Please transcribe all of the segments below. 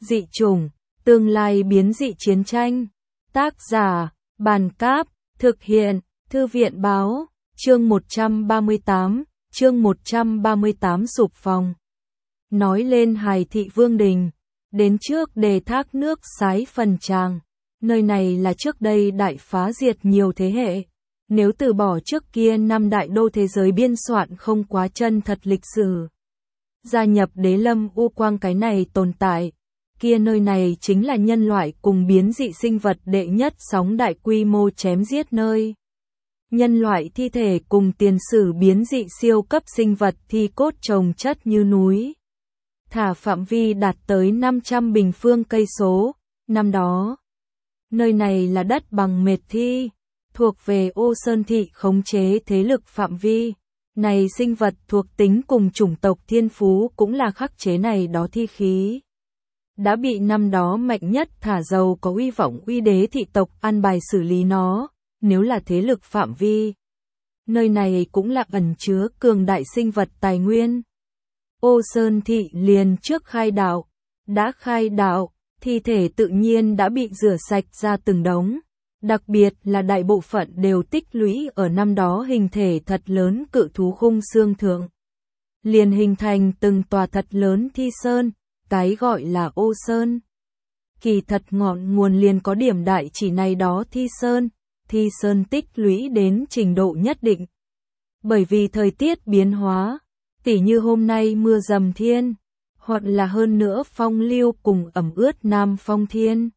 Dị chủng, tương lai biến dị chiến tranh. Tác giả, Bàn Cáp, thực hiện, Thư viện Báo, chương 138 sụp phòng. Nói lên hài thị Vương Đình, đến trước đề thác nước Sái Phần Tràng, nơi này là trước đây đại phá diệt nhiều thế hệ. Nếu từ bỏ trước kia năm đại đô thế giới biên soạn không quá chân thật lịch sử. Gia nhập Đế Lâm U Quang cái này tồn tại, kia nơi này chính là nhân loại cùng biến dị sinh vật đệ nhất sóng đại quy mô chém giết nơi. Nhân loại thi thể cùng tiền sử biến dị siêu cấp sinh vật thi cốt chồng chất như núi. Thả phạm vi đạt tới 500 bình phương cây số, năm đó. Nơi này là đất bằng mệt thi, thuộc về Ô Sơn Thị khống chế thế lực phạm vi. Này sinh vật thuộc tính cùng chủng tộc thiên phú cũng là khắc chế này đó thi khí. Đã bị năm đó mạnh nhất thả dầu có uy vọng uy đế thị tộc an bài xử lý nó, nếu là thế lực phạm vi. Nơi này cũng là ẩn chứa cường đại sinh vật tài nguyên. Ô Sơn Thị liền trước khai đạo, đã khai đạo, thi thể tự nhiên đã bị rửa sạch ra từng đống. Đặc biệt là đại bộ phận đều tích lũy ở năm đó hình thể thật lớn cự thú khung xương thượng. Liền hình thành từng tòa thật lớn thi sơn, cái gọi là Ô Sơn. Kỳ thật ngọn nguồn liền có điểm đại chỉ này đó thi sơn tích lũy đến trình độ nhất định. Bởi vì thời tiết biến hóa, tỉ như hôm nay mưa dầm thiên, hoặc là hơn nữa phong lưu cùng ẩm ướt nam phong thiên.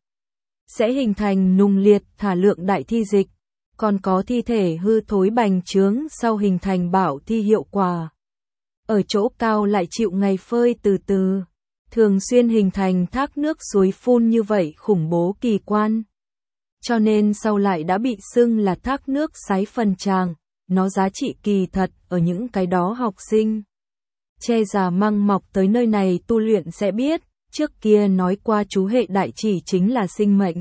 Sẽ hình thành nung liệt thả lượng đại thi dịch, còn có thi thể hư thối bành trướng sau hình thành bạo thi hiệu quả. Ở chỗ cao lại chịu ngày phơi từ từ, thường xuyên hình thành thác nước suối phun như vậy khủng bố kỳ quan. Cho nên sau lại đã bị xưng là thác nước Sái Phần Tràng, nó giá trị kỳ thật ở những cái đó học sinh. Che già măng mọc tới nơi này tu luyện sẽ biết. Trước kia nói qua chú hệ đại chỉ chính là sinh mệnh.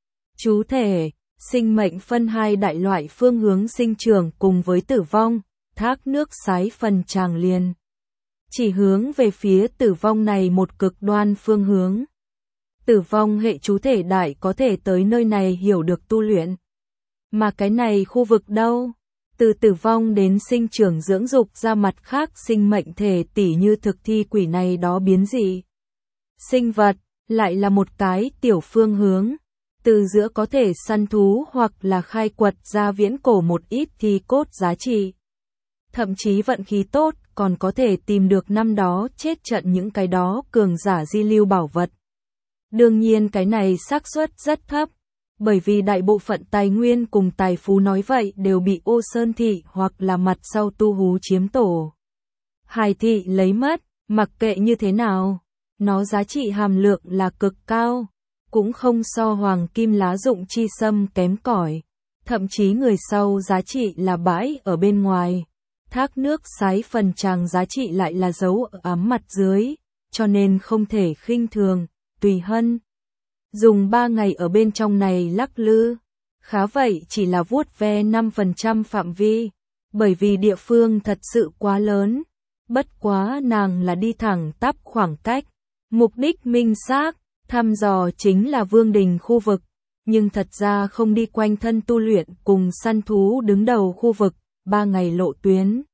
Chú thể, sinh mệnh phân hai đại loại phương hướng sinh trưởng cùng với tử vong, thác nước Sái Phần Tràng liền. Chỉ hướng về phía tử vong này một cực đoan phương hướng. Tử vong hệ chú thể đại có thể tới nơi này hiểu được tu luyện. Mà cái này khu vực đâu? Từ tử vong đến sinh trưởng dưỡng dục ra mặt khác sinh mệnh thể tỉ như thực thi quỷ này đó biến dị. Sinh vật, lại là một cái tiểu phương hướng, từ giữa có thể săn thú hoặc là khai quật ra viễn cổ một ít thi cốt giá trị. Thậm chí vận khí tốt, còn có thể tìm được năm đó chết trận những cái đó cường giả di lưu bảo vật. Đương nhiên cái này xác suất rất thấp, bởi vì đại bộ phận tài nguyên cùng tài phú nói vậy đều bị Ô Sơn Thị hoặc là mặt sau tu hú chiếm tổ. Hải thị lấy mất, mặc kệ như thế nào. Nó giá trị hàm lượng là cực cao, cũng không so hoàng kim lá dụng chi sâm kém cỏi, thậm chí người sau giá trị là bãi ở bên ngoài. Thác nước Sái Phần Tràng giá trị lại là dấu ở ám mặt dưới, cho nên không thể khinh thường. Tùy Hân dùng 3 ngày ở bên trong này lắc lư, khá vậy chỉ là vuốt ve 5% phạm vi, bởi vì địa phương thật sự quá lớn, bất quá nàng là đi thẳng tắp khoảng cách. Mục đích minh xác, thăm dò chính là Vương Đình khu vực, nhưng thật ra không đi quanh thân tu luyện cùng săn thú đứng đầu khu vực, 3 ngày lộ tuyến.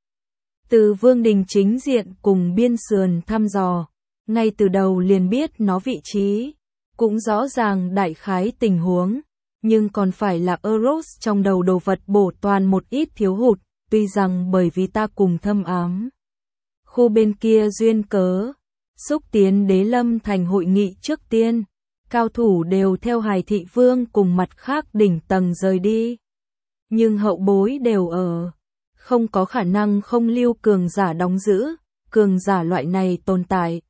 Từ Vương Đình chính diện cùng biên sườn thăm dò, ngay từ đầu liền biết nó vị trí, cũng rõ ràng đại khái tình huống, nhưng còn phải là Eros trong đầu đồ vật bổ toàn một ít thiếu hụt, tuy rằng bởi vì ta cùng thâm ám. Khu bên kia duyên cớ. Xúc tiến Đế Lâm thành hội nghị trước tiên, cao thủ đều theo Hải thị Vương cùng mặt khác đỉnh tầng rời đi. Nhưng hậu bối đều ở, không có khả năng không lưu cường giả đóng giữ, cường giả loại này tồn tại.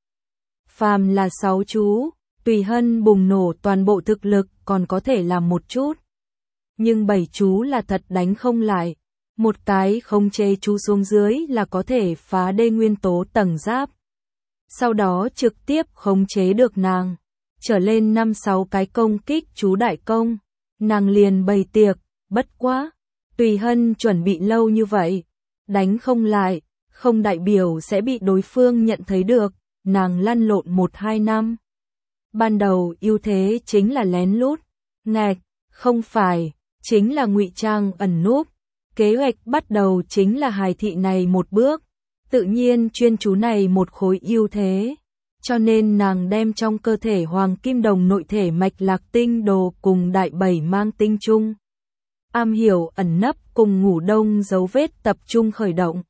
Phàm là 6 chú, Tùy Hân bùng nổ toàn bộ thực lực còn có thể làm một chút. Nhưng 7 chú là thật đánh không lại, một cái không chê chú xuống dưới là có thể phá đê nguyên tố tầng giáp. Sau đó trực tiếp khống chế được nàng, trở lên 5-6 cái công kích chú đại công, nàng liền bày tiệc, bất quá, Tùy Hân chuẩn bị lâu như vậy, đánh không lại, không đại biểu sẽ bị đối phương nhận thấy được, nàng lăn lộn 1-2 năm. Ban đầu ưu thế chính là lén lút, ngạch, không phải, chính là ngụy trang ẩn núp. Kế hoạch bắt đầu chính là hài thị này một bước, tự nhiên chuyên chú này một khối ưu thế. Cho nên nàng đem trong cơ thể hoàng kim đồng nội thể mạch lạc tinh đồ cùng đại bảy mang tinh chung. Am hiểu ẩn nấp cùng ngủ đông dấu vết tập trung khởi động.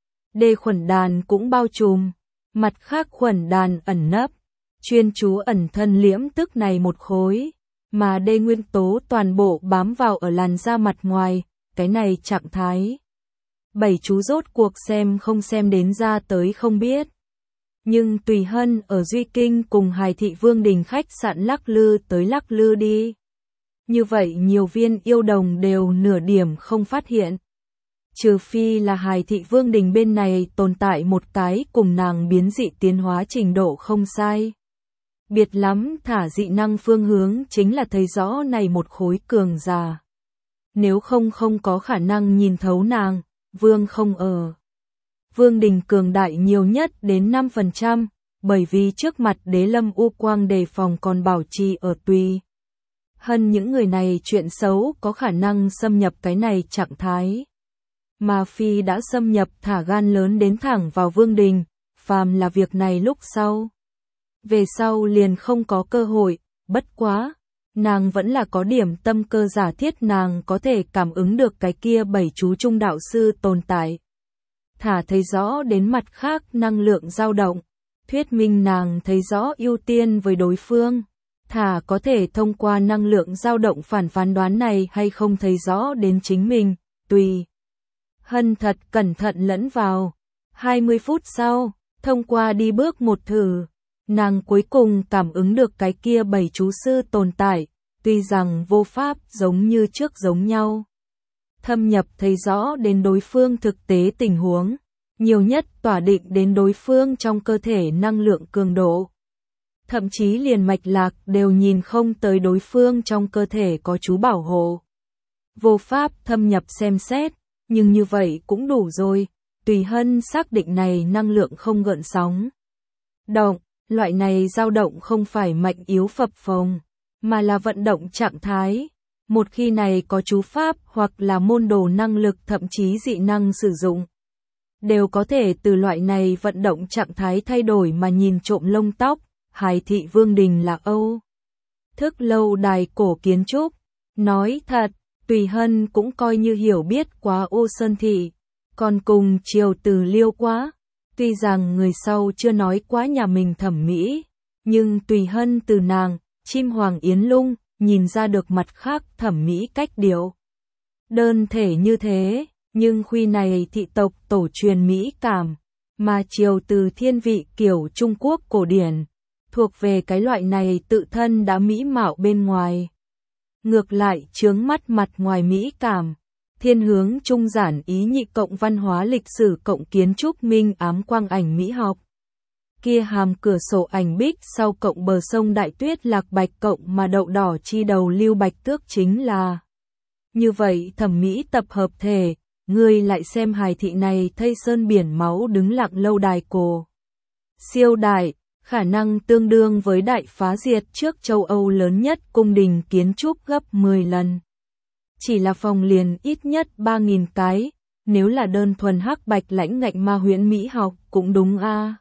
Đê khuẩn đàn cũng bao trùm, mặt khác khuẩn đàn ẩn nấp, chuyên chú ẩn thân liễm tức này một khối, mà đê nguyên tố toàn bộ bám vào ở làn da mặt ngoài, cái này trạng thái. Bảy chú rốt cuộc xem không xem đến ra tới không biết. Nhưng Tùy Hân ở Duy Kinh cùng Hải Thị Vương Đình khách sạn lắc lư tới lắc lư đi. Như vậy nhiều viên yêu đồng đều nửa điểm không phát hiện. Trừ phi là Hải Thị Vương Đình bên này tồn tại một cái cùng nàng biến dị tiến hóa trình độ không sai. Biệt lắm thả dị năng phương hướng chính là thấy rõ này một khối cường giả. Nếu không có khả năng nhìn thấu nàng, Vương không ở. Vương Đình cường đại nhiều nhất đến 5%, bởi vì trước mặt Đế Lâm U Quang đề phòng còn bảo trì ở Tùy Hân những người này chuyện xấu có khả năng xâm nhập cái này trạng thái. Mà Phi đã xâm nhập thả gan lớn đến thẳng vào Vương Đình, phàm là việc này lúc sau. Về sau liền không có cơ hội, bất quá, nàng vẫn là có điểm tâm cơ giả thiết nàng có thể cảm ứng được cái kia bảy chú trung đạo sư tồn tại. Thả thấy rõ đến mặt khác năng lượng dao động, thuyết minh nàng thấy rõ ưu tiên với đối phương. Thả có thể thông qua năng lượng dao động phán đoán này hay không thấy rõ đến chính mình, Tùy Hân thật cẩn thận lẫn vào. 20 phút sau, thông qua đi bước một thử, nàng cuối cùng cảm ứng được cái kia bảy chú sư tồn tại, tuy rằng vô pháp giống như trước giống nhau. Thâm nhập thấy rõ đến đối phương thực tế tình huống, nhiều nhất tỏa định đến đối phương trong cơ thể năng lượng cường độ. Thậm chí liền mạch lạc đều nhìn không tới đối phương trong cơ thể có chú bảo hộ. Vô pháp thâm nhập xem xét, nhưng như vậy cũng đủ rồi, Tùy Hân xác định này năng lượng không gợn sóng. Động, loại này dao động không phải mạnh yếu phập phồng, mà là vận động trạng thái. Một khi này có chú pháp hoặc là môn đồ năng lực thậm chí dị năng sử dụng, đều có thể từ loại này vận động trạng thái thay đổi mà nhìn trộm lông tóc. Hải Thị Vương Đình là Âu thức lâu đài cổ kiến trúc. Nói thật, Tùy Hân cũng coi như hiểu biết quá Ô Sơn Thị, còn cùng Triều Từ Liêu quá. Tuy rằng người sau chưa nói quá nhà mình thẩm mỹ, nhưng Tùy Hân từ nàng, Chim Hoàng Yến Lung, nhìn ra được mặt khác thẩm mỹ cách điệu. Đơn thể như thế, nhưng khuy này thị tộc tổ truyền mỹ cảm, mà Triều Từ thiên vị kiểu Trung Quốc cổ điển, thuộc về cái loại này tự thân đã mỹ mạo bên ngoài. Ngược lại chướng mắt mặt ngoài mỹ cảm, thiên hướng trung giản ý nhị cộng văn hóa lịch sử cộng kiến trúc minh ám quang ảnh mỹ học. Kia hàm cửa sổ ảnh bích sau cộng bờ sông Đại Tuyết Lạc Bạch cộng mà đậu đỏ chi đầu Lưu Bạch Tước chính là. Như vậy thẩm mỹ tập hợp thể, người lại xem hài thị này thây sơn biển máu đứng lặng lâu đài cổ. Siêu đại, khả năng tương đương với đại phá diệt trước châu Âu lớn nhất cung đình kiến trúc gấp 10 lần. Chỉ là phòng liền ít nhất 3.000 cái, nếu là đơn thuần hắc bạch lãnh ngạnh ma huyễn mỹ học cũng đúng a.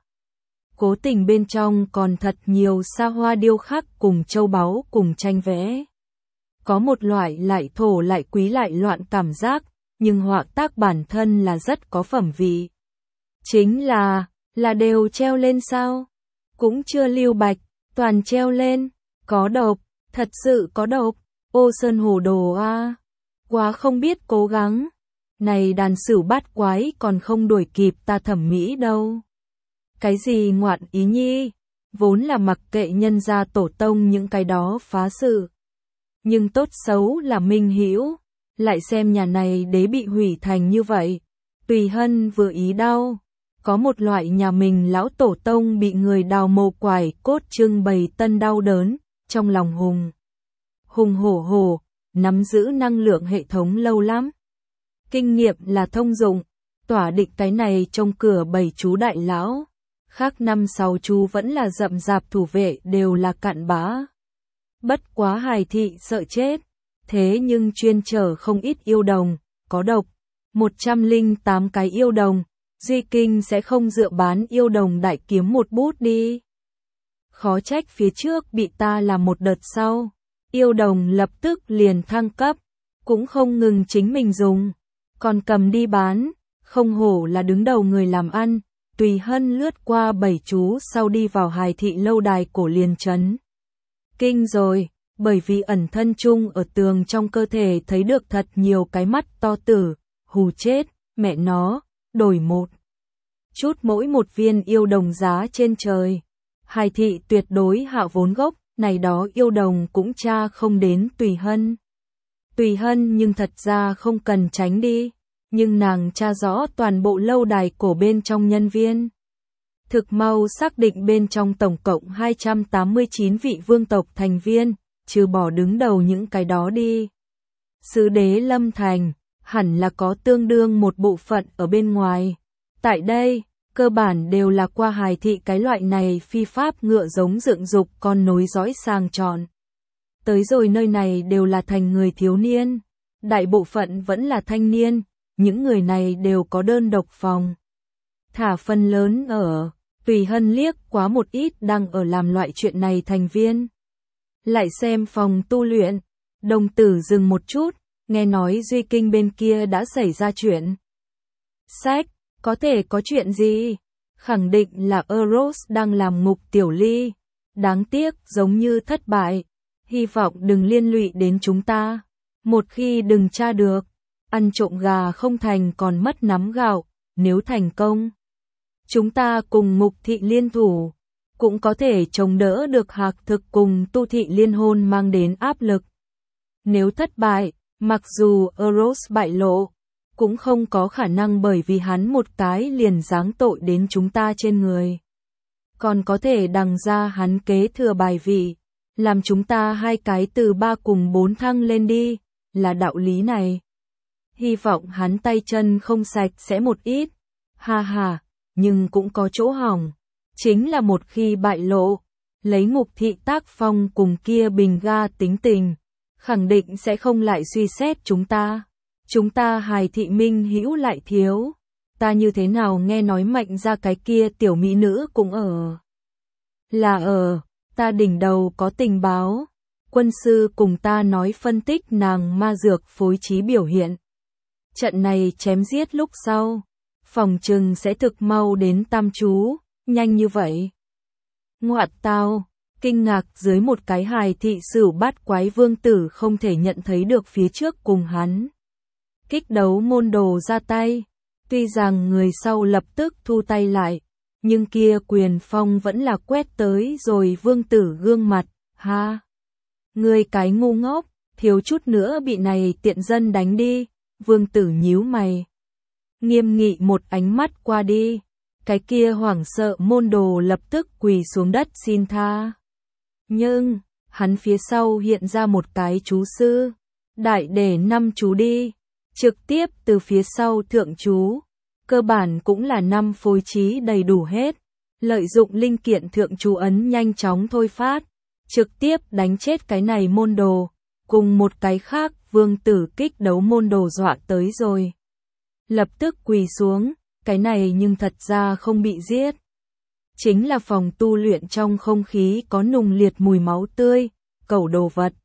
Cố tình bên trong còn thật nhiều xa hoa điêu khắc cùng châu báu cùng tranh vẽ. Có một loại lại thổ lại quý lại loạn cảm giác, nhưng họa tác bản thân là rất có phẩm vị. Chính là đều treo lên sao? Cũng chưa lưu bạch, toàn treo lên, có độc, thật sự có độc, Ô Sơn hồ đồ a. Quá không biết cố gắng. Này đàn sửu bát quái còn không đuổi kịp ta thẩm mỹ đâu. Cái gì ngoạn ý nhi, vốn là mặc kệ nhân gia tổ tông những cái đó phá sự. Nhưng tốt xấu là minh hữu, lại xem nhà này đế bị hủy thành như vậy. Tùy Hân vừa ý đau, có một loại nhà mình lão tổ tông bị người đào mồ quải cốt trưng bày tân đau đớn, trong lòng hùng hổ, nắm giữ năng lượng hệ thống lâu lắm. Kinh nghiệm là thông dụng, tỏa định cái này trong cửa bảy chú đại lão. Khác năm sáu chú vẫn là rậm rạp thủ vệ đều là cặn bã. Bất quá Hải thị sợ chết, thế nhưng chuyên chở không ít yêu đồng, có độc. 108 cái yêu đồng, Duy Kinh sẽ không dựa bán yêu đồng đại kiếm một bút đi. Khó trách phía trước bị ta làm một đợt sau. Yêu đồng lập tức liền thăng cấp, cũng không ngừng chính mình dùng, còn cầm đi bán, không hổ là đứng đầu người làm ăn. Tùy Hân lướt qua 7 chú sau đi vào Hải thị lâu đài cổ liền trấn. Kinh rồi, bởi vì ẩn thân chung ở tường trong cơ thể thấy được thật nhiều cái mắt to tử, hù chết, mẹ nó, đổi một chút mỗi một viên yêu đồng giá trên trời. Hải thị tuyệt đối hạ vốn gốc, này đó yêu đồng cũng tra không đến Tùy Hân. Tùy Hân nhưng thật ra không cần tránh đi, nhưng nàng tra rõ toàn bộ lâu đài cổ bên trong nhân viên. Thực mau xác định bên trong tổng cộng 289 vị vương tộc thành viên, trừ bỏ đứng đầu những cái đó đi. Sứ đế Lâm Thành, hẳn là có tương đương một bộ phận ở bên ngoài. Tại đây, cơ bản đều là qua Hải thị cái loại này phi pháp ngựa giống dựng dục con nối dõi sàng chọn. Tới rồi nơi này đều là thành người thiếu niên, đại bộ phận vẫn là thanh niên, những người này đều có đơn độc phòng. Thả phần lớn ở, Tùy Hân liếc quá một ít đang ở làm loại chuyện này thành viên. Lại xem phòng tu luyện, đồng tử dừng một chút, nghe nói Duy Kinh bên kia đã xảy ra chuyện. Sách, có thể có chuyện gì? Khẳng định là Eros đang làm ngục tiểu ly. Đáng tiếc giống như thất bại. Hy vọng đừng liên lụy đến chúng ta. Một khi đừng tra được, ăn trộm gà không thành còn mất nắm gạo. Nếu thành công, chúng ta cùng ngục thị liên thủ, cũng có thể chống đỡ được Hạc Thực cùng Tu thị liên hôn mang đến áp lực. Nếu thất bại, mặc dù Eros bại lộ, cũng không có khả năng bởi vì hắn một cái liền giáng tội đến chúng ta trên người. Còn có thể đằng ra hắn kế thừa bài vị, làm chúng ta hai cái từ 3 cùng 4 thăng lên đi, là đạo lý này. Hy vọng hắn tay chân không sạch sẽ một ít. Ha ha, nhưng cũng có chỗ hỏng. Chính là một khi bại lộ, lấy ngục thị tác phong cùng kia bình ga tính tình, khẳng định sẽ không lại suy xét chúng ta. Chúng ta Hải thị minh hữu lại thiếu. Ta như thế nào nghe nói Mạnh ra cái kia tiểu mỹ nữ cũng ở. Là ở, ta đỉnh đầu có tình báo. Quân sư cùng ta nói phân tích nàng ma dược phối trí biểu hiện. Trận này chém giết lúc sau, phòng trừng sẽ thực mau đến tam chú, nhanh như vậy. Ngoạn tao, kinh ngạc dưới một cái Hải thị sửu bát quái vương tử không thể nhận thấy được phía trước cùng hắn. Kích đấu môn đồ ra tay, tuy rằng người sau lập tức thu tay lại, nhưng kia quyền phong vẫn là quét tới rồi vương tử gương mặt, ha. Người cái ngu ngốc, thiếu chút nữa bị này tiện dân đánh đi, vương tử nhíu mày. Nghiêm nghị một ánh mắt qua đi, cái kia hoảng sợ môn đồ lập tức quỳ xuống đất xin tha. Nhưng, hắn phía sau hiện ra một cái chú sư, đại để 5 chú đi. Trực tiếp từ phía sau thượng chú, cơ bản cũng là 5 phối trí đầy đủ hết, lợi dụng linh kiện thượng chú ấn nhanh chóng thôi phát, trực tiếp đánh chết cái này môn đồ, cùng một cái khác vương tử kích đấu môn đồ dọa tới rồi. Lập tức quỳ xuống, cái này nhưng thật ra không bị giết. Chính là phòng tu luyện trong không khí có nùng liệt mùi máu tươi, cẩu đồ vật.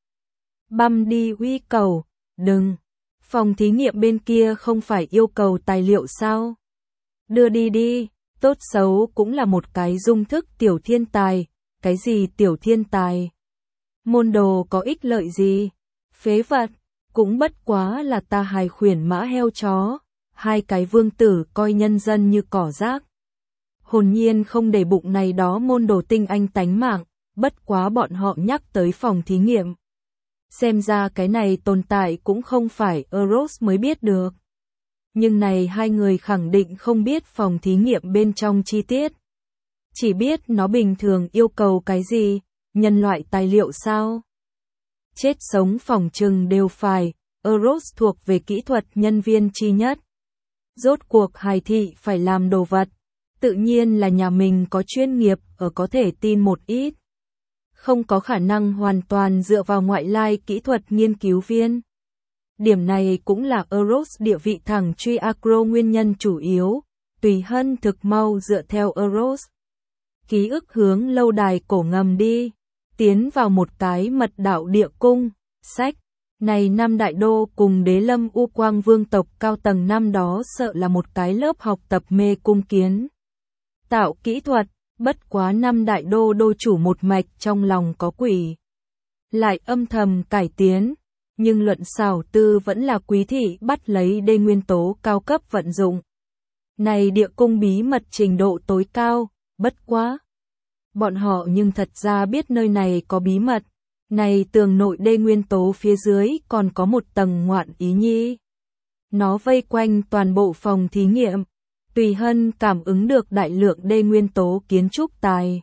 Băm đi uy cầu, đừng. Phòng thí nghiệm bên kia không phải yêu cầu tài liệu sao? Đưa đi đi, tốt xấu cũng là một cái dung thức tiểu thiên tài. Cái gì tiểu thiên tài? Môn đồ có ích lợi gì? Phế vật, cũng bất quá là ta hài khuyển mã heo chó. Hai cái vương tử coi nhân dân như cỏ rác. Hồn nhiên không để bụng này đó môn đồ tinh anh tánh mạng, bất quá bọn họ nhắc tới phòng thí nghiệm. Xem ra cái này tồn tại cũng không phải Eros mới biết được. Nhưng này hai người khẳng định không biết phòng thí nghiệm bên trong chi tiết. Chỉ biết nó bình thường yêu cầu cái gì, nhân loại tài liệu sao. Chết sống phòng trừng đều phải, Eros thuộc về kỹ thuật nhân viên chi nhất. Rốt cuộc Hải thị phải làm đồ vật, Tự nhiên là nhà mình có chuyên nghiệp ở có thể tin một ít. Không có khả năng hoàn toàn dựa vào ngoại lai kỹ thuật nghiên cứu viên. Điểm này cũng là Eros địa vị thẳng truy Acro nguyên nhân chủ yếu. Tùy Hân thực mau dựa theo Eros ký ức hướng lâu đài cổ ngầm đi, tiến vào một cái mật đạo địa cung. Sách này năm đại đô cùng Đế Lâm U Quang vương tộc cao tầng năm đó sợ là một cái lớp học tập mê cung kiến tạo kỹ thuật, bất quá năm đại đô đô chủ một mạch trong lòng có quỷ, lại âm thầm cải tiến, nhưng luận xảo tư vẫn là Quý thị bắt lấy đê nguyên tố cao cấp vận dụng. Này địa cung bí mật trình độ tối cao, bất quá. Bọn họ nhưng thật ra biết nơi này có bí mật, này tường nội đê nguyên tố phía dưới còn có một tầng ngoạn ý nhi. Nó vây quanh toàn bộ phòng thí nghiệm. Tùy Hân cảm ứng được đại lượng đê nguyên tố kiến trúc tài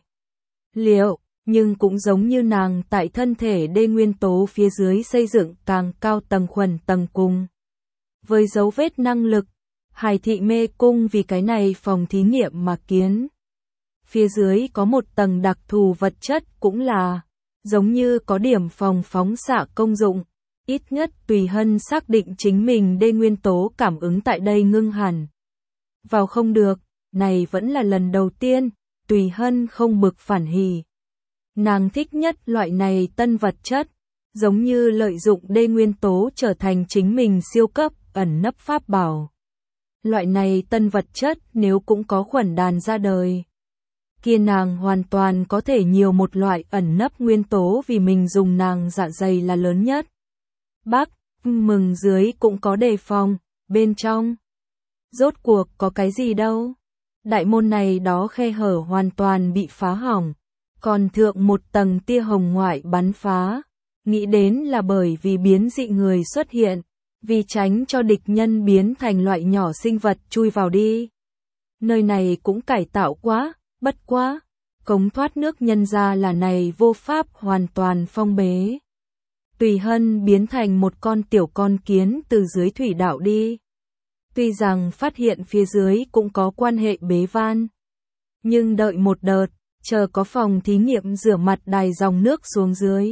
liệu, nhưng cũng giống như nàng tại thân thể đê nguyên tố phía dưới xây dựng càng cao tầng khuẩn tầng cùng. Với dấu vết năng lực, Hải thị mê cung vì cái này phòng thí nghiệm mà kiến. Phía dưới có một tầng đặc thù vật chất cũng là, giống như có điểm phòng phóng xạ công dụng. Ít nhất Tùy Hân xác định chính mình đê nguyên tố cảm ứng tại đây ngưng hẳn. Vào không được, này vẫn là lần đầu tiên, Tùy Hân không bực phản hỉ. Nàng thích nhất loại này tân vật chất, giống như lợi dụng đê nguyên tố trở thành chính mình siêu cấp, ẩn nấp pháp bảo. Loại này tân vật chất nếu cũng có khuẩn đàn ra đời, kia nàng hoàn toàn có thể nhiều một loại ẩn nấp nguyên tố vì mình dùng nàng dạ dày là lớn nhất. Bác, mừng dưới cũng có đề phòng, bên trong. Rốt cuộc có cái gì đâu. Đại môn này đó khe hở hoàn toàn bị phá hỏng, còn thượng một tầng tia hồng ngoại bắn phá. Nghĩ đến là bởi vì biến dị người xuất hiện, vì tránh cho địch nhân biến thành loại nhỏ sinh vật chui vào đi. Nơi này cũng cải tạo quá, bất quá. Cống thoát nước nhân ra là này vô pháp hoàn toàn phong bế. Tùy Hân biến thành một con tiểu con kiến từ dưới thủy đạo đi. Tuy rằng phát hiện phía dưới cũng có quan hệ bế van, nhưng đợi một đợt, chờ có phòng thí nghiệm rửa mặt đài dòng nước xuống dưới.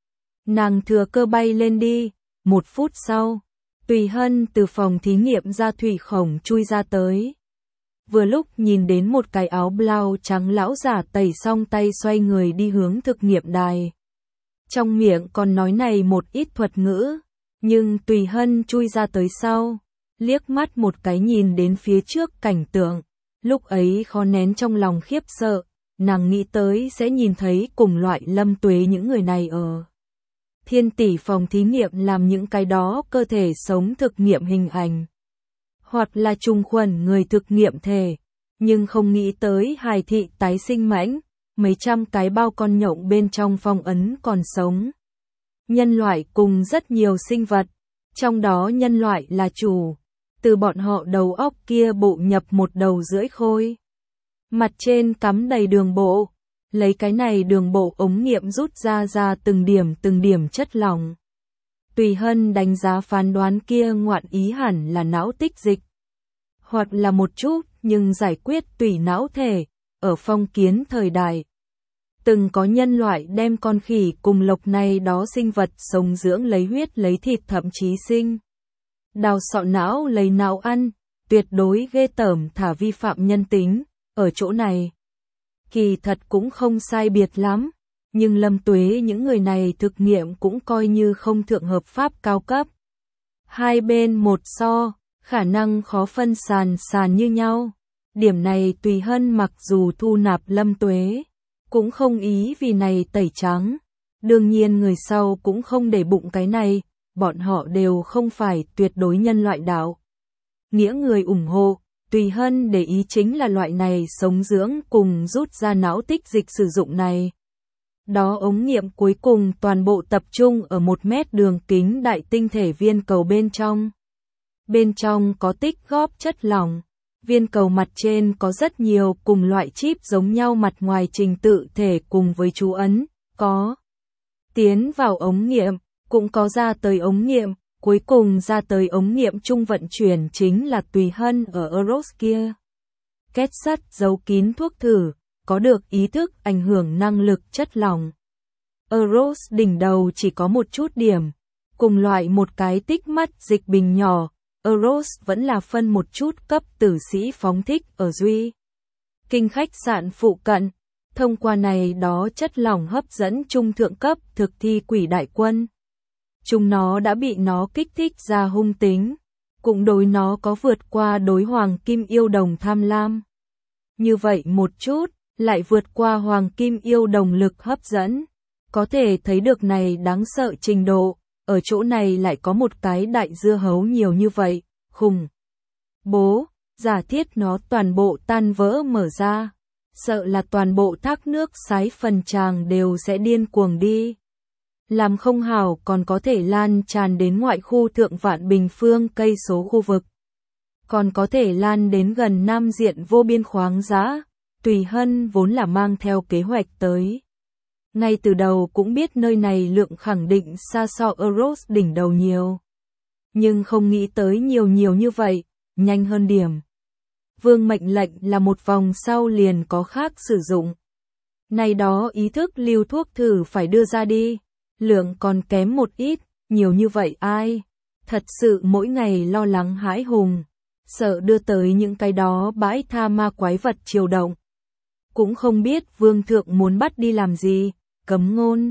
Nàng thừa cơ bay lên đi, 1 phút sau, Tùy Hân từ phòng thí nghiệm ra thủy khổng chui ra tới. Vừa lúc nhìn đến một cái áo blau trắng lão giả tẩy xong tay xoay người đi hướng thực nghiệm đài. Trong miệng còn nói này một ít thuật ngữ, nhưng Tùy Hân chui ra tới sau, liếc mắt một cái nhìn đến phía trước cảnh tượng, lúc ấy khó nén trong lòng khiếp sợ, nàng nghĩ tới sẽ nhìn thấy cùng loại Lâm Tuế những người này ở Thiên tỷ phòng thí nghiệm làm những cái đó cơ thể sống thực nghiệm hình ảnh, hoặc là trùng khuẩn người thực nghiệm thể, nhưng không nghĩ tới Hải thị tái sinh mãnh, mấy trăm cái bao con nhộng bên trong phong ấn còn sống. Nhân loại cùng rất nhiều sinh vật, trong đó nhân loại là chủ, từ bọn họ đầu óc kia bộ nhập một đầu rưỡi khôi. Mặt trên cắm đầy đường bộ, lấy cái này đường bộ ống nghiệm rút ra từng điểm chất lỏng. Tùy Hân đánh giá phán đoán kia ngoạn ý hẳn là não tích dịch, hoặc là một chút nhưng giải quyết tùy não thể, ở phong kiến thời đại. Từng có nhân loại đem con khỉ cùng lộc này đó sinh vật sống dưỡng lấy huyết lấy thịt thậm chí sinh đào sọ não lấy não ăn, tuyệt đối ghê tởm thả vi phạm nhân tính, ở chỗ này. Kỳ thật cũng không sai biệt lắm, nhưng Lâm Tuế những người này thực nghiệm cũng coi như không thượng hợp pháp cao cấp. Hai bên một so, khả năng khó phân sàn như nhau. Điểm này Tùy Hân mặc dù thu nạp Lâm Tuế, cũng không ý vì này tẩy trắng. Đương nhiên người sau cũng không để bụng cái này, bọn họ đều không phải tuyệt đối nhân loại đạo. Nghĩa người ủng hộ, Tùy Hân để ý chính là loại này sống dưỡng cùng rút ra não tích dịch sử dụng này. Đó ống nghiệm cuối cùng toàn bộ tập trung ở 1 mét đường kính đại tinh thể viên cầu bên trong. Bên trong có tích góp chất lỏng. Viên cầu mặt trên có rất nhiều cùng loại chip giống nhau mặt ngoài trình tự thể cùng với chú ấn, có tiến vào ống nghiệm, cũng có ra tới ống nghiệm, cuối cùng ra tới ống nghiệm chung vận chuyển chính là Tùy Hân ở Eros kia. két sắt giấu kín thuốc thử, có được ý thức ảnh hưởng năng lực chất lỏng. Eros đỉnh đầu chỉ có một chút điểm, cùng loại một cái tích mắt dịch bình nhỏ, Eros vẫn là phân một chút cấp tử sĩ phóng thích ở Duy Kinh khách sạn phụ cận, thông qua này đó chất lỏng hấp dẫn trung thượng cấp thực thi quỷ đại quân. Chúng nó đã bị nó kích thích ra hung tính, cũng đối nó có vượt qua đối hoàng kim yêu đồng tham lam. Như vậy một chút, lại vượt qua hoàng kim yêu đồng lực hấp dẫn. Có thể thấy được này đáng sợ trình độ, ở chỗ này lại có một cái đại dưa hấu nhiều như vậy, khủng bố, giả thiết nó toàn bộ tan vỡ mở ra, sợ là toàn bộ thác nước sái phần tràng đều sẽ điên cuồng đi. Làm không hảo còn có thể lan tràn đến ngoại khu thượng vạn bình phương cây số khu vực. Còn có thể lan đến gần nam diện vô biên khoáng giá, Tùy Hân vốn là mang theo kế hoạch tới. Ngay từ đầu cũng biết nơi này lượng khẳng định xa so Eros đỉnh đầu nhiều. Nhưng không nghĩ tới nhiều như vậy, nhanh hơn điểm. Vương mệnh lệnh là một vòng sau liền có khác sử dụng. Này đó ý thức lưu thuốc thử phải đưa ra đi. Lượng còn kém một ít, nhiều như vậy ai? Thật sự mỗi ngày lo lắng hãi hùng. Sợ đưa tới những cái đó bãi tha ma quái vật triều động. Cũng không biết vương thượng muốn bắt đi làm gì, cấm ngôn.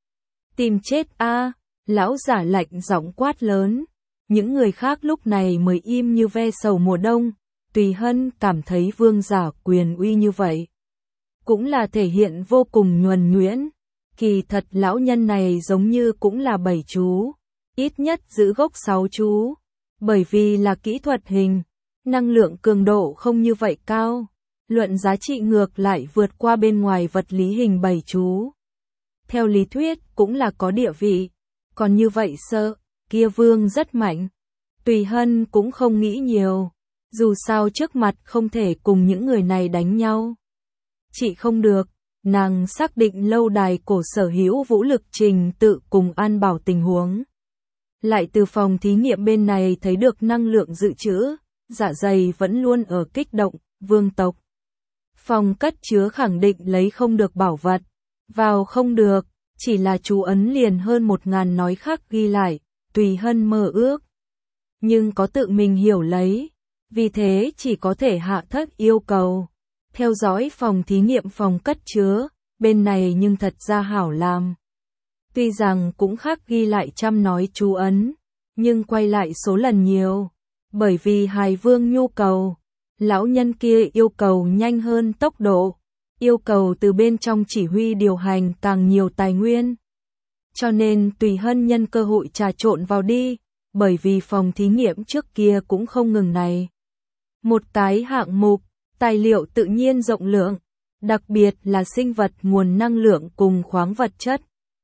Tìm chết a, lão giả lạnh giọng quát lớn. Những người khác lúc này mới im như ve sầu mùa đông. Tùy Hân cảm thấy vương giả quyền uy như vậy. Cũng là thể hiện vô cùng nhuần nhuyễn. Kỳ thật lão nhân này giống như cũng là 7 chú. Ít nhất giữ gốc 6 chú. Bởi vì là kỹ thuật hình. Năng lượng cường độ không như vậy cao. Luận giá trị ngược lại vượt qua bên ngoài vật lý hình 7 chú. Theo lý thuyết cũng là có địa vị. Còn như vậy sợ, kia vương rất mạnh. Tùy Hân cũng không nghĩ nhiều. Dù sao trước mặt không thể cùng những người này đánh nhau. Chị không được, nàng xác định lâu đài cổ sở hữu vũ lực trình tự cùng an bảo tình huống. Lại từ phòng thí nghiệm bên này thấy được năng lượng dự trữ, dạ dày vẫn luôn ở kích động, vương tộc. Phòng cất chứa khẳng định lấy không được bảo vật, vào không được, chỉ là chú ấn liền hơn 1000 nói khác ghi lại, Tùy Hân mơ ước. Nhưng có tự mình hiểu lấy, vì thế chỉ có thể hạ thấp yêu cầu. Theo dõi phòng thí nghiệm phòng cất chứa, bên này nhưng thật ra hảo làm. Tuy rằng cũng khác ghi lại trăm nói chú ấn, nhưng quay lại số lần nhiều. Bởi vì hài vương nhu cầu, lão nhân kia yêu cầu nhanh hơn tốc độ, yêu cầu từ bên trong chỉ huy điều hành càng nhiều tài nguyên. Cho nên Tùy Hân nhân cơ hội trà trộn vào đi, bởi vì phòng thí nghiệm trước kia cũng không ngừng này. Một cái hạng mục, tài liệu tự nhiên rộng lượng, đặc biệt là sinh vật nguồn năng lượng cùng khoáng vật chất.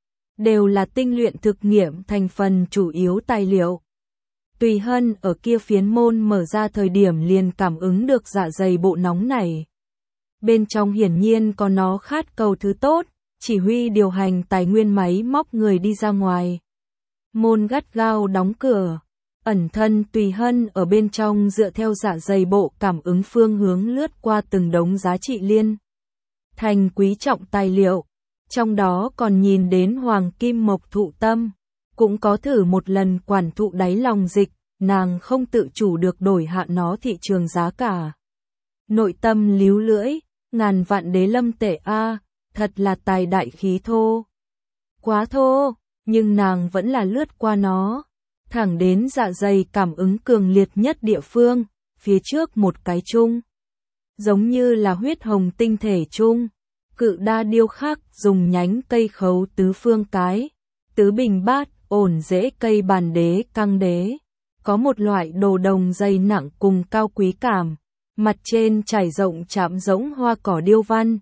Đều là tinh luyện thực nghiệm thành phần chủ yếu tài liệu. Tùy Hân ở kia phiến môn mở ra thời điểm liền cảm ứng được dạ dày bộ nóng này. Bên trong hiển nhiên có nó khát cầu thứ tốt, chỉ huy điều hành tài nguyên máy móc người đi ra ngoài. Môn gắt gao đóng cửa. Ẩn thân Tùy Hân ở bên trong dựa theo dạ dày bộ cảm ứng phương hướng lướt qua từng đống giá trị liên thành quý trọng tài liệu, trong đó còn nhìn đến hoàng kim mộc thụ tâm, cũng có thử một lần quản thụ đáy lòng dịch, nàng không tự chủ được đổi hạ nó thị trường giá cả. Nội tâm líu lưỡi, ngàn vạn đế lâm tệ a, thật là tài đại khí thô. Quá thô, nhưng nàng vẫn là lướt qua nó. Thẳng đến dạ dày cảm ứng cường liệt nhất địa phương, phía trước một cái chung. Giống như là huyết hồng tinh thể chung, cự đa điêu khắc dùng nhánh cây khấu tứ phương cái, tứ bình bát, ổn dễ cây bàn đế căng đế. Có một loại đồ đồng dày nặng cùng cao quý cảm, mặt trên trải rộng chạm giống hoa cỏ điêu văn.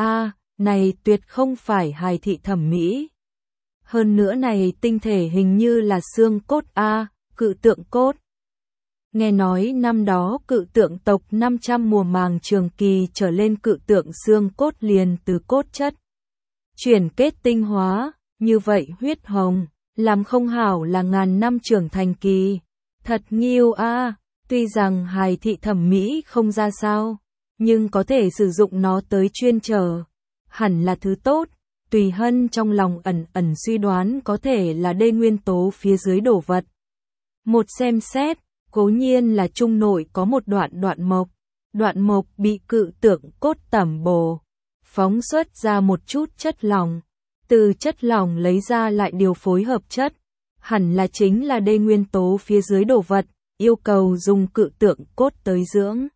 Này tuyệt không phải hài thị thẩm mỹ. Hơn nữa này tinh thể hình như là xương cốt cự tượng cốt. Nghe nói năm đó cự tượng tộc 500 mùa màng trường kỳ trở lên cự tượng xương cốt liền từ cốt chất chuyển kết tinh hóa, như vậy huyết hồng, làm không hảo là ngàn năm trưởng thành kỳ. Thật nghiêu tuy rằng hài thị thẩm mỹ không ra sao, nhưng có thể sử dụng nó tới chuyên trở. Hẳn là thứ tốt. Tùy Hân trong lòng ẩn ẩn suy đoán có thể là đê nguyên tố phía dưới đổ vật. Một xem xét, cố nhiên là trung nội có một đoạn mộc. Đoạn mộc bị cự tượng cốt tẩm bổ, phóng xuất ra một chút chất lỏng. Từ chất lỏng lấy ra lại điều phối hợp chất. Hẳn là chính là đê nguyên tố phía dưới đổ vật, yêu cầu dùng cự tượng cốt tới dưỡng.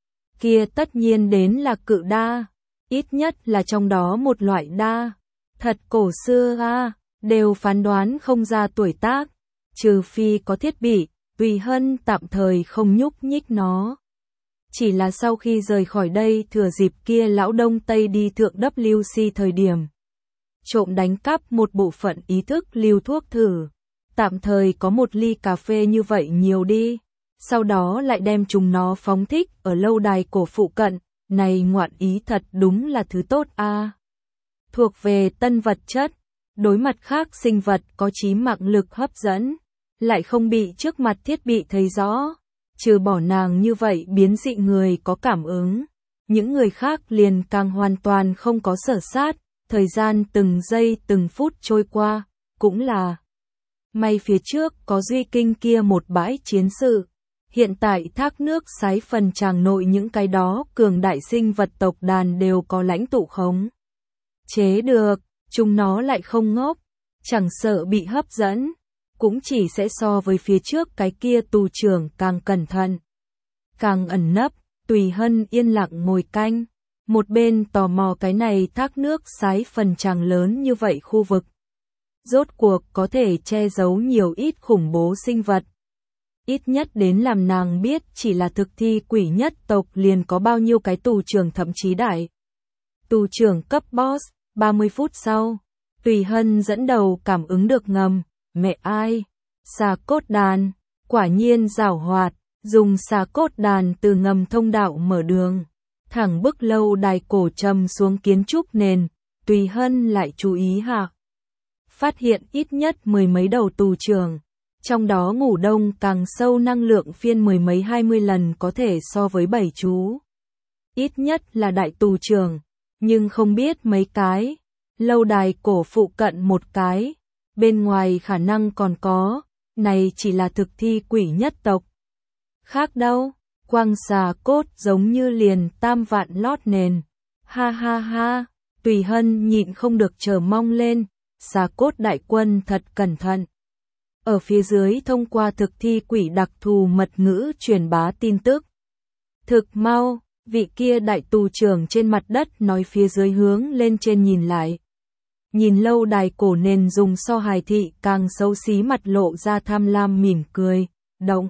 Kia tất nhiên đến là cự đa, ít nhất là trong đó một loại đa. Thật cổ xưa a, đều phán đoán không ra tuổi tác, trừ phi có thiết bị, Tùy Hân tạm thời không nhúc nhích nó. Chỉ là sau khi rời khỏi đây thừa dịp kia lão Đông Tây đi thượng WC thời điểm. Trộm đánh cắp một bộ phận ý thức lưu thuốc thử. Tạm thời có một ly cà phê như vậy nhiều đi. Sau đó lại đem chúng nó phóng thích ở lâu đài cổ phụ cận. Này ngoạn ý thật đúng là thứ tốt a. Thuộc về tân vật chất. Đối mặt khác sinh vật có chí mạng lực hấp dẫn. Lại không bị trước mặt thiết bị thấy rõ. Trừ bỏ nàng như vậy biến dị người có cảm ứng. Những người khác liền càng hoàn toàn không có sở sát. Thời gian từng giây từng phút trôi qua. Cũng là may phía trước có Duy Kinh kia một bãi chiến sự. Hiện tại thác nước sái phần tràng nội những cái đó cường đại sinh vật tộc đàn đều có lãnh tụ khống chế được, chúng nó lại không ngốc, chẳng sợ bị hấp dẫn, cũng chỉ sẽ so với phía trước cái kia tù trưởng càng cẩn thận, càng ẩn nấp. Tùy Hân yên lặng ngồi canh, một bên tò mò cái này thác nước sái phần tràng lớn như vậy khu vực. Rốt cuộc có thể che giấu nhiều ít khủng bố sinh vật. Ít nhất đến làm nàng biết chỉ là thực thi quỷ nhất tộc liền có bao nhiêu cái tù trưởng thậm chí đại. Tù trưởng cấp boss, 30 phút sau, Tùy Hân dẫn đầu cảm ứng được ngầm, mẹ ai, xà cốt đàn, quả nhiên giảo hoạt, dùng xà cốt đàn từ ngầm thông đạo mở đường, thẳng bức lâu đài cổ trầm xuống kiến trúc nền. Tùy Hân lại chú ý hạ. Phát hiện ít nhất mười mấy đầu tù trưởng, trong đó ngủ đông càng sâu năng lượng phiên mười mấy 20 lần có thể so với 7 chú. Ít nhất là đại tù trưởng, nhưng không biết mấy cái. Lâu đài cổ phụ cận một cái, bên ngoài khả năng còn có, này chỉ là thực thi quỷ nhất tộc. Khác đâu, quang xà cốt giống như liền tam vạn lót nền. Ha ha ha, Tùy Hân nhịn không được chờ mong lên. Xà cốt đại quân thật cẩn thận. Ở phía dưới thông qua thực thi quỷ đặc thù mật ngữ truyền bá tin tức. Thực mau, vị kia đại tù trưởng trên mặt đất nói phía dưới hướng lên trên nhìn lại. Nhìn lâu đài cổ nền dùng so hài thị càng xấu xí mặt lộ ra tham lam mỉm cười, động.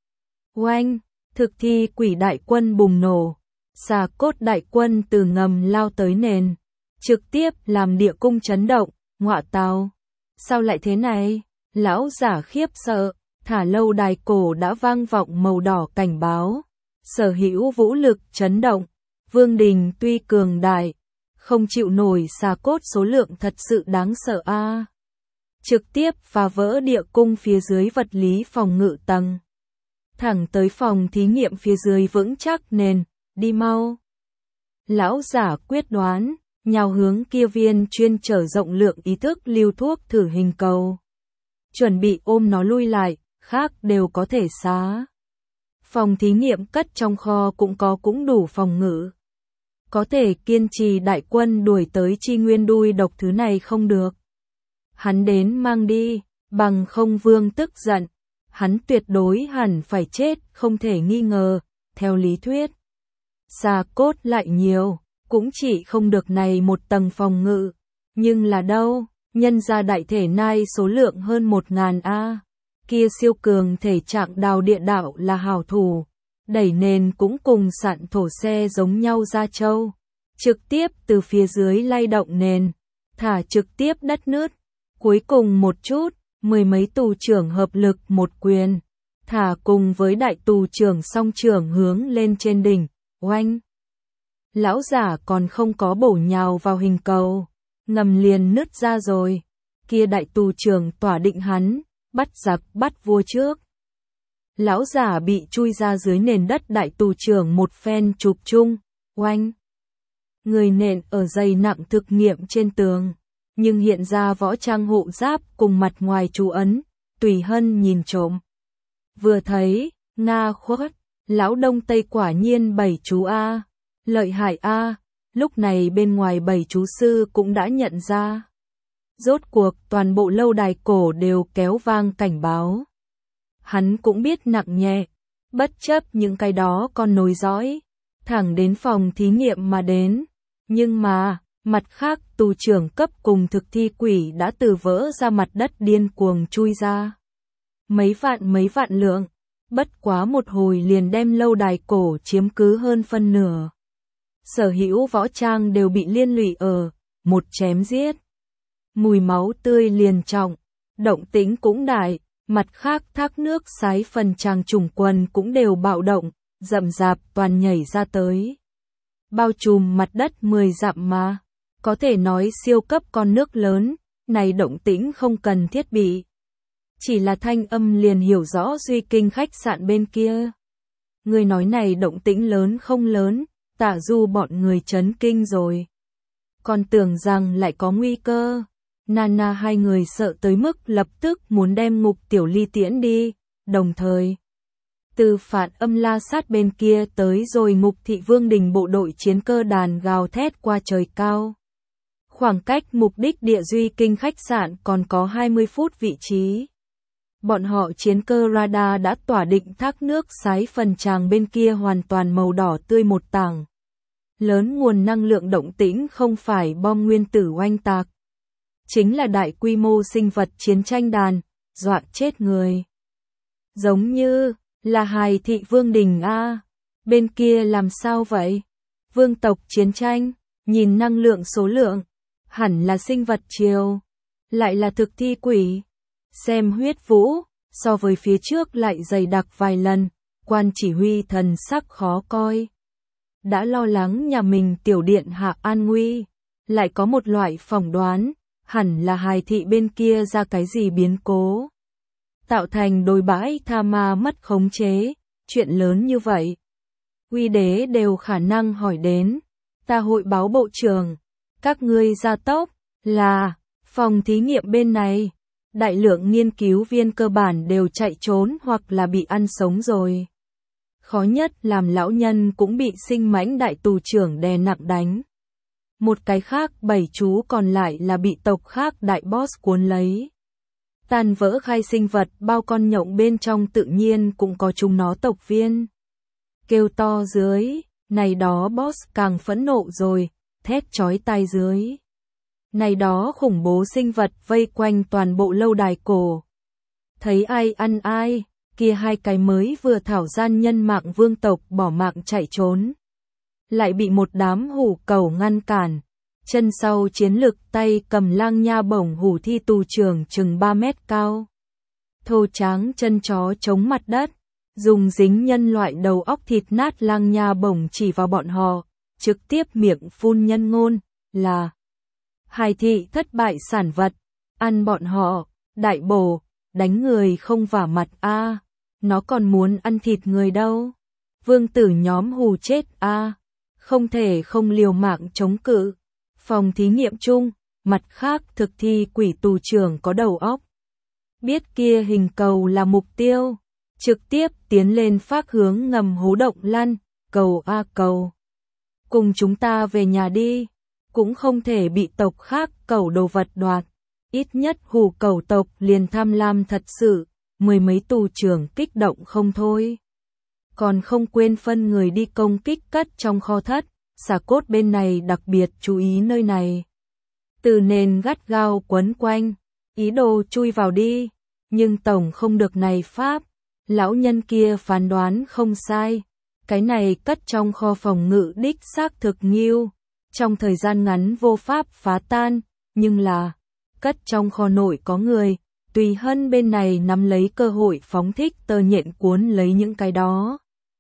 Oanh, thực thi quỷ đại quân bùng nổ. Xà cốt đại quân từ ngầm lao tới nền. Trực tiếp làm địa cung chấn động. Ngọa tào, sao lại thế này? Lão giả khiếp sợ, thả lâu đài cổ đã vang vọng màu đỏ cảnh báo. Sở hữu vũ lực chấn động, vương đình tuy cường đại, không chịu nổi xà cốt số lượng thật sự đáng sợ a. Trực tiếp phá vỡ địa cung phía dưới vật lý phòng ngự tầng. Thẳng tới phòng thí nghiệm phía dưới vững chắc nền, đi mau. Lão giả quyết đoán. Nhào hướng kia viên chuyên trở rộng lượng ý thức lưu thuốc thử hình cầu. Chuẩn bị ôm nó lui lại, khác đều có thể xá. Phòng thí nghiệm cất trong kho cũng đủ phòng ngự. Có thể kiên trì đại quân đuổi tới chi nguyên đuôi độc thứ này không được. Hắn đến mang đi, bằng không vương tức giận. Hắn tuyệt đối hẳn phải chết, không thể nghi ngờ, theo lý thuyết. Xà cốt lại nhiều. Cũng chỉ không được này một tầng phòng ngự, nhưng là đâu, nhân ra đại thể nai số lượng hơn 1000 a, kia siêu cường thể trạng đào địa đạo là hảo thủ, đẩy nền cũng cùng sạn thổ xe giống nhau ra châu, trực tiếp từ phía dưới lay động nền, thả trực tiếp đất nứt, cuối cùng một chút, mười mấy tù trưởng hợp lực một quyền, thả cùng với đại tù trưởng song trưởng hướng lên trên đỉnh, oanh. Lão giả còn không có bổ nhào vào hình cầu, ngầm liền nứt ra rồi. Kia đại tù trưởng tỏa định hắn, bắt giặc bắt vua trước. Lão giả bị chui ra dưới nền đất đại tù trưởng một phen chụp chung, oanh. Người nện ở dày nặng thực nghiệm trên tường, nhưng hiện ra võ trang hộ giáp cùng mặt ngoài chú ấn, Tùy Hân nhìn trộm. Vừa thấy, nga khuất, lão Đông Tây quả nhiên bảy chú A, lợi hại A, lúc này bên ngoài bảy chú sư cũng đã nhận ra. Rốt cuộc toàn bộ lâu đài cổ đều kéo vang cảnh báo. Hắn cũng biết nặng nhẹ, bất chấp những cái đó còn nối dõi, thẳng đến phòng thí nghiệm mà đến. Nhưng mà, mặt khác tù trưởng cấp cùng thực thi quỷ đã từ vỡ ra mặt đất điên cuồng chui ra. Mấy vạn lượng, bất quá một hồi liền đem lâu đài cổ chiếm cứ hơn phân nửa. Sở hữu võ trang đều bị liên lụy ở, một chém giết. Mùi máu tươi liền trọng, động tĩnh cũng đại, mặt khác thác nước sái phần tràng chủng quần cũng đều bạo động, rậm rạp toàn nhảy ra tới. Bao trùm mặt đất 10 dặm mà, có thể nói siêu cấp con nước lớn, này động tĩnh không cần thiết bị. Chỉ là thanh âm liền hiểu rõ Duy Kinh khách sạn bên kia. Người nói này động tĩnh lớn không lớn, Tạ Du bọn người chấn kinh rồi. Còn tưởng rằng lại có nguy cơ. Nana hai người sợ tới mức lập tức muốn đem Ngục Tiểu Ly tiễn đi, đồng thời. Từ Phạn Âm La Sát bên kia tới rồi Ngục Thị Vương Đình bộ đội chiến cơ đàn gào thét qua trời cao. Khoảng cách mục đích địa Duy Kinh khách sạn còn có 20 phút vị trí. Bọn họ chiến cơ radar đã tỏa định thác nước sái phần tràng bên kia hoàn toàn màu đỏ tươi một tảng. Lớn nguồn năng lượng động tĩnh không phải bom nguyên tử oanh tạc. Chính là đại quy mô sinh vật chiến tranh đàn, dọa chết người. Giống như là Hài Thị Vương Đình A. Bên kia làm sao vậy? Vương tộc chiến tranh, nhìn năng lượng số lượng, hẳn là sinh vật triều, lại là thực thi quỷ. Xem huyết vũ, so với phía trước lại dày đặc vài lần, quan chỉ huy thần sắc khó coi. Đã lo lắng nhà mình tiểu điện hạ an nguy, lại có một loại phỏng đoán, hẳn là Hài Thị bên kia ra cái gì biến cố. Tạo thành đồi bãi tha ma mất khống chế, chuyện lớn như vậy. Uy đế đều khả năng hỏi đến, ta hội báo bộ trưởng, các ngươi ra tốc, là, phòng thí nghiệm bên này. Đại lượng nghiên cứu viên cơ bản đều chạy trốn hoặc là bị ăn sống rồi. Khó nhất làm lão nhân cũng bị sinh mãnh đại tù trưởng đè nặng đánh. Một cái khác 7 chú còn lại là bị tộc khác đại boss cuốn lấy. Tàn vỡ khai sinh vật bao con nhộng bên trong tự nhiên cũng có chúng nó tộc viên. Kêu to dưới, này đó boss càng phẫn nộ rồi, thét chói tai dưới. Này đó khủng bố sinh vật vây quanh toàn bộ lâu đài cổ. Thấy ai ăn ai, kia hai cái mới vừa thảo gian nhân mạng vương tộc bỏ mạng chạy trốn. Lại bị một đám hủ cẩu ngăn cản. Chân sau chiến lực tay cầm lang nha bổng hủ thi tù trưởng chừng 3 mét cao. Thô tráng chân chó chống mặt đất. Dùng dính nhân loại đầu óc thịt nát lang nha bổng chỉ vào bọn họ. Trực tiếp miệng phun nhân ngôn là Hài Thị thất bại sản vật, ăn bọn họ, đại bổ, đánh người không vả mặt a, nó còn muốn ăn thịt người đâu. Vương tử nhóm hù chết a, không thể không liều mạng chống cự. Phòng thí nghiệm chung, mặt khác thực thi quỷ tù trưởng có đầu óc. Biết kia hình cầu là mục tiêu, trực tiếp tiến lên phác hướng ngầm hố động lăn, cầu a cầu. Cùng chúng ta về nhà đi. Cũng không thể bị tộc khác cẩu đồ vật đoạt. Ít nhất hù cẩu tộc liền tham lam thật sự, 10 mấy tù trưởng kích động không thôi. Còn không quên phân người đi công kích cất trong kho thất, xà cốt bên này đặc biệt chú ý nơi này. Từ nền gắt gao quấn quanh, ý đồ chui vào đi, nhưng tổng không được này pháp. Lão nhân kia phán đoán không sai, cái này cất trong kho phòng ngự đích xác thực nghiêu. Trong thời gian ngắn vô pháp phá tan, nhưng là cất trong kho nội có người, Tùy Hân bên này nắm lấy cơ hội phóng thích tơ nhện cuốn lấy những cái đó.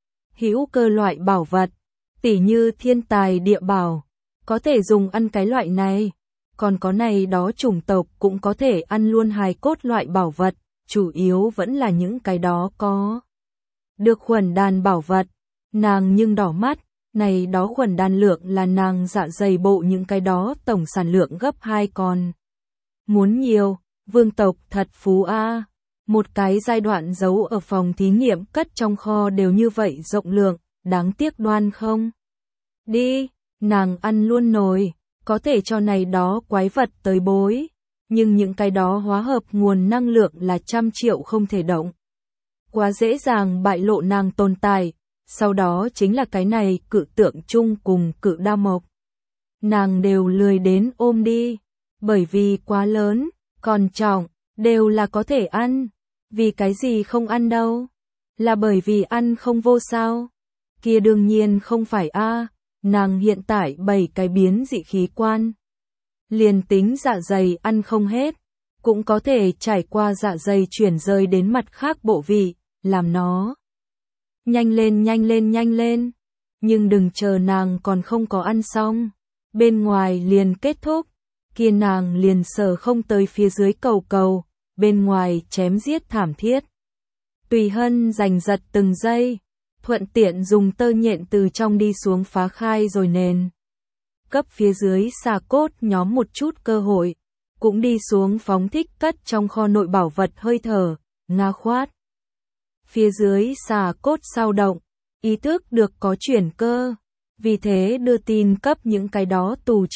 Hữu cơ loại bảo vật, tỉ như thiên tài địa bảo, có thể dùng ăn cái loại này, còn có này đó chủng tộc cũng có thể ăn luôn hài cốt loại bảo vật, chủ yếu vẫn là những cái đó có được khuẩn đàn bảo vật. Nàng nhưng đỏ mắt, Này đó khuẩn đan lượng là nàng dạ dày bộ những cái đó tổng sản lượng gấp 2 còn. Muốn nhiều, vương tộc thật phú a. Một cái giai đoạn giấu ở phòng thí nghiệm cất trong kho đều như vậy rộng lượng, đáng tiếc Đoan không. Đi, nàng ăn luôn nồi, có thể cho này đó quái vật tới bối. Nhưng những cái đó hóa hợp nguồn năng lượng là 100 triệu không thể động. Quá dễ dàng bại lộ nàng tồn tại, sau đó chính là cái này cự tượng chung cùng cự đa mộc. Nàng đều lười đến ôm đi, bởi vì quá lớn, còn trọng, đều là có thể ăn. Vì cái gì không ăn đâu? Là bởi vì ăn không vô sao? Kia đương nhiên không phải a, nàng hiện tại 7 cái biến dị khí quan. Liền tính dạ dày ăn không hết, cũng có thể trải qua dạ dày chuyển rời đến mặt khác bộ vị, làm nó nhanh lên nhanh lên nhanh lên. Nhưng đừng chờ nàng còn không có ăn xong, bên ngoài liền kết thúc, kia nàng liền sờ không tới phía dưới cầu, bên ngoài chém giết thảm thiết. Tùy Hân giành giật từng giây, thuận tiện dùng tơ nhện từ trong đi xuống phá khai rồi nền. Cấp phía dưới xà cốt nhóm một chút cơ hội, cũng đi xuống phóng thích cất trong kho nội bảo vật hơi thở, nga khoát. Phía dưới xà cốt sao động, ý thức được có chuyển cơ, vì thế đưa tin cấp những cái đó tù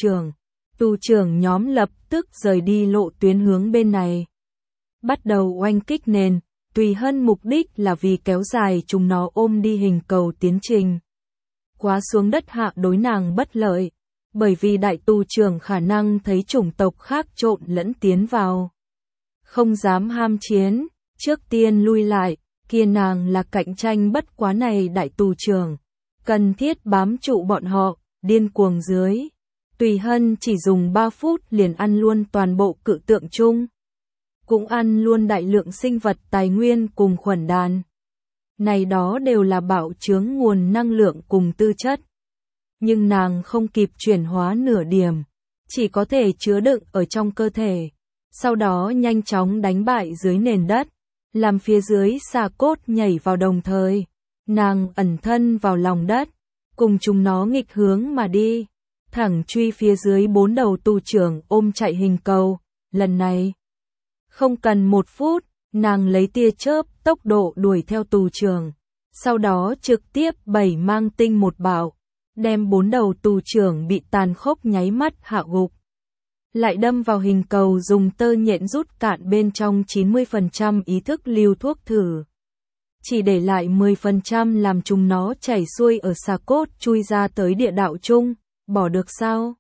trưởng nhóm lập tức rời đi lộ tuyến hướng bên này. Bắt đầu oanh kích nền, Tùy Hân mục đích là vì kéo dài chúng nó ôm đi hình cầu tiến trình. Quá xuống đất hạ đối nàng bất lợi, bởi vì đại tù trưởng khả năng thấy chủng tộc khác trộn lẫn tiến vào. Không dám ham chiến, trước tiên lui lại, kia nàng là cạnh tranh bất quá này đại tù trưởng. Cần thiết bám trụ bọn họ, điên cuồng dưới. Tùy Hân chỉ dùng 3 phút liền ăn luôn toàn bộ cự tượng chung. Cũng ăn luôn đại lượng sinh vật tài nguyên cùng khuẩn đàn. Này đó đều là bạo chướng nguồn năng lượng cùng tư chất. Nhưng nàng không kịp chuyển hóa nửa điểm, chỉ có thể chứa đựng ở trong cơ thể. Sau đó nhanh chóng đánh bại dưới nền đất, làm phía dưới xà cốt nhảy vào đồng thời. Nàng ẩn thân vào lòng đất, cùng chúng nó nghịch hướng mà đi, thẳng truy phía dưới 4 đầu tù trưởng ôm chạy hình cầu. Lần này, không cần 1 phút, nàng lấy tia chớp tốc độ đuổi theo tù trưởng, sau đó trực tiếp 7 mang tinh một bạo, đem 4 đầu tù trưởng bị tàn khốc nháy mắt hạ gục. Lại đâm vào hình cầu dùng tơ nhện rút cạn bên trong 90% ý thức lưu thuốc thử. Chỉ để lại 10% làm chúng nó chảy xuôi ở xà cốt chui ra tới địa đạo chung, bỏ được sao?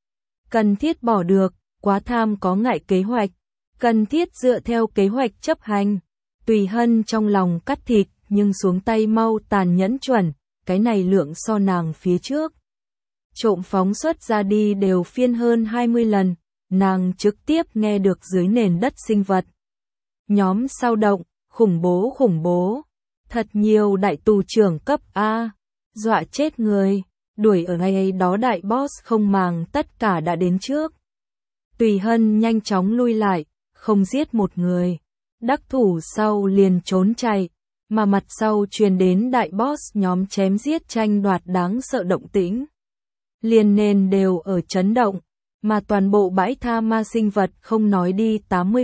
Cần thiết bỏ được, quá tham có ngại kế hoạch, cần thiết dựa theo kế hoạch chấp hành. Tùy Hân trong lòng cắt thịt nhưng xuống tay mau tàn nhẫn chuẩn, cái này lượng so nàng phía trước. Trộm phóng xuất ra đi đều phiên hơn 20 lần, nàng trực tiếp nghe được dưới nền đất sinh vật. Nhóm sao động, khủng bố. Thật nhiều đại tù trưởng cấp A, dọa chết người, đuổi ở ngay đó đại boss không màng tất cả đã đến trước. Tùy Hân nhanh chóng lui lại, không giết một người, đắc thủ sau liền trốn chạy, mà mặt sau truyền đến đại boss nhóm chém giết tranh đoạt đáng sợ động tĩnh. Liền nền đều ở chấn động, mà toàn bộ bãi tha ma sinh vật không nói đi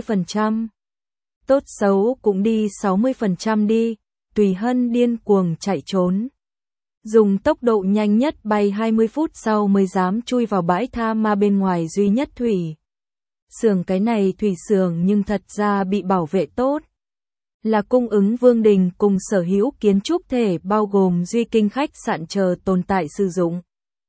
80%. Tốt xấu cũng đi 60% đi. Tùy Hân điên cuồng chạy trốn. Dùng tốc độ nhanh nhất bay 20 phút sau mới dám chui vào bãi tha ma bên ngoài duy nhất thủy xưởng. Cái này thủy xưởng nhưng thật ra bị bảo vệ tốt. Là cung ứng Vương Đình cùng sở hữu kiến trúc thể bao gồm duy kinh khách sạn chờ tồn tại sử dụng.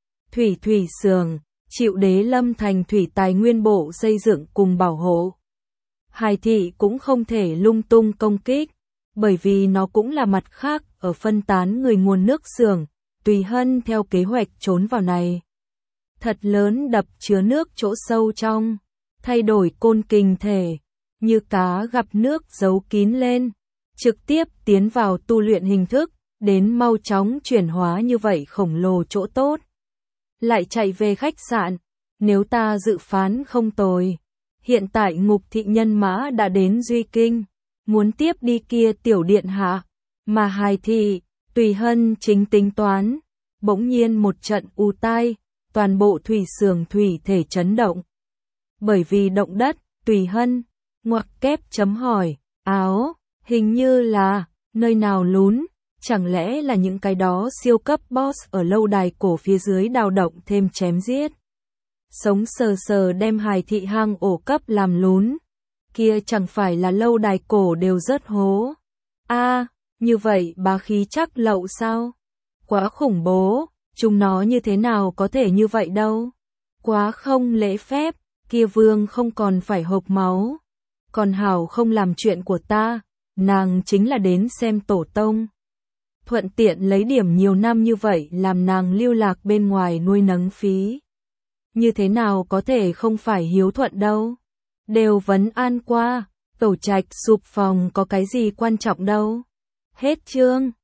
Thủy xưởng, chịu Đế Lâm thành thủy tài nguyên bộ xây dựng cùng bảo hộ. Hải thị cũng không thể lung tung công kích, bởi vì nó cũng là mặt khác ở phân tán người nguồn nước xưởng. Tùy Hân theo kế hoạch trốn vào này. Thật lớn đập chứa nước chỗ sâu trong, thay đổi côn kình thể, như cá gặp nước giấu kín lên, trực tiếp tiến vào tu luyện hình thức, đến mau chóng chuyển hóa như vậy khổng lồ chỗ tốt. Lại chạy về khách sạn, nếu ta dự phán không tồi, hiện tại Ngục thị nhân mã đã đến Duy Kinh, muốn tiếp đi kia tiểu điện hạ, mà Hải thị, Tùy Hân chính tính toán, Bỗng nhiên một trận ù tai, toàn bộ thủy xưởng thủy thể chấn động. Bởi vì động đất, Tùy Hân, ngoặc kép chấm hỏi, áo, hình như là, nơi nào lún, chẳng lẽ là những cái đó siêu cấp boss ở lâu đài cổ phía dưới đào động thêm chém giết. Sống sờ sờ đem Hải thị hang ổ cấp làm lún, kia chẳng phải là lâu đài cổ đều rớt hố. Như vậy bá khí chắc lậu sao? Quá khủng bố, chúng nó như thế nào có thể như vậy đâu? Quá không lễ phép, kia vương không còn phải hộc máu. Còn hảo không làm chuyện của ta, nàng chính là đến xem tổ tông. Thuận tiện lấy điểm nhiều năm như vậy làm nàng lưu lạc bên ngoài nuôi nấng phí. Như thế nào có thể không phải hiếu thuận đâu? Đều vấn an qua, tổ trạch sụp phòng có cái gì quan trọng đâu? Hết chương.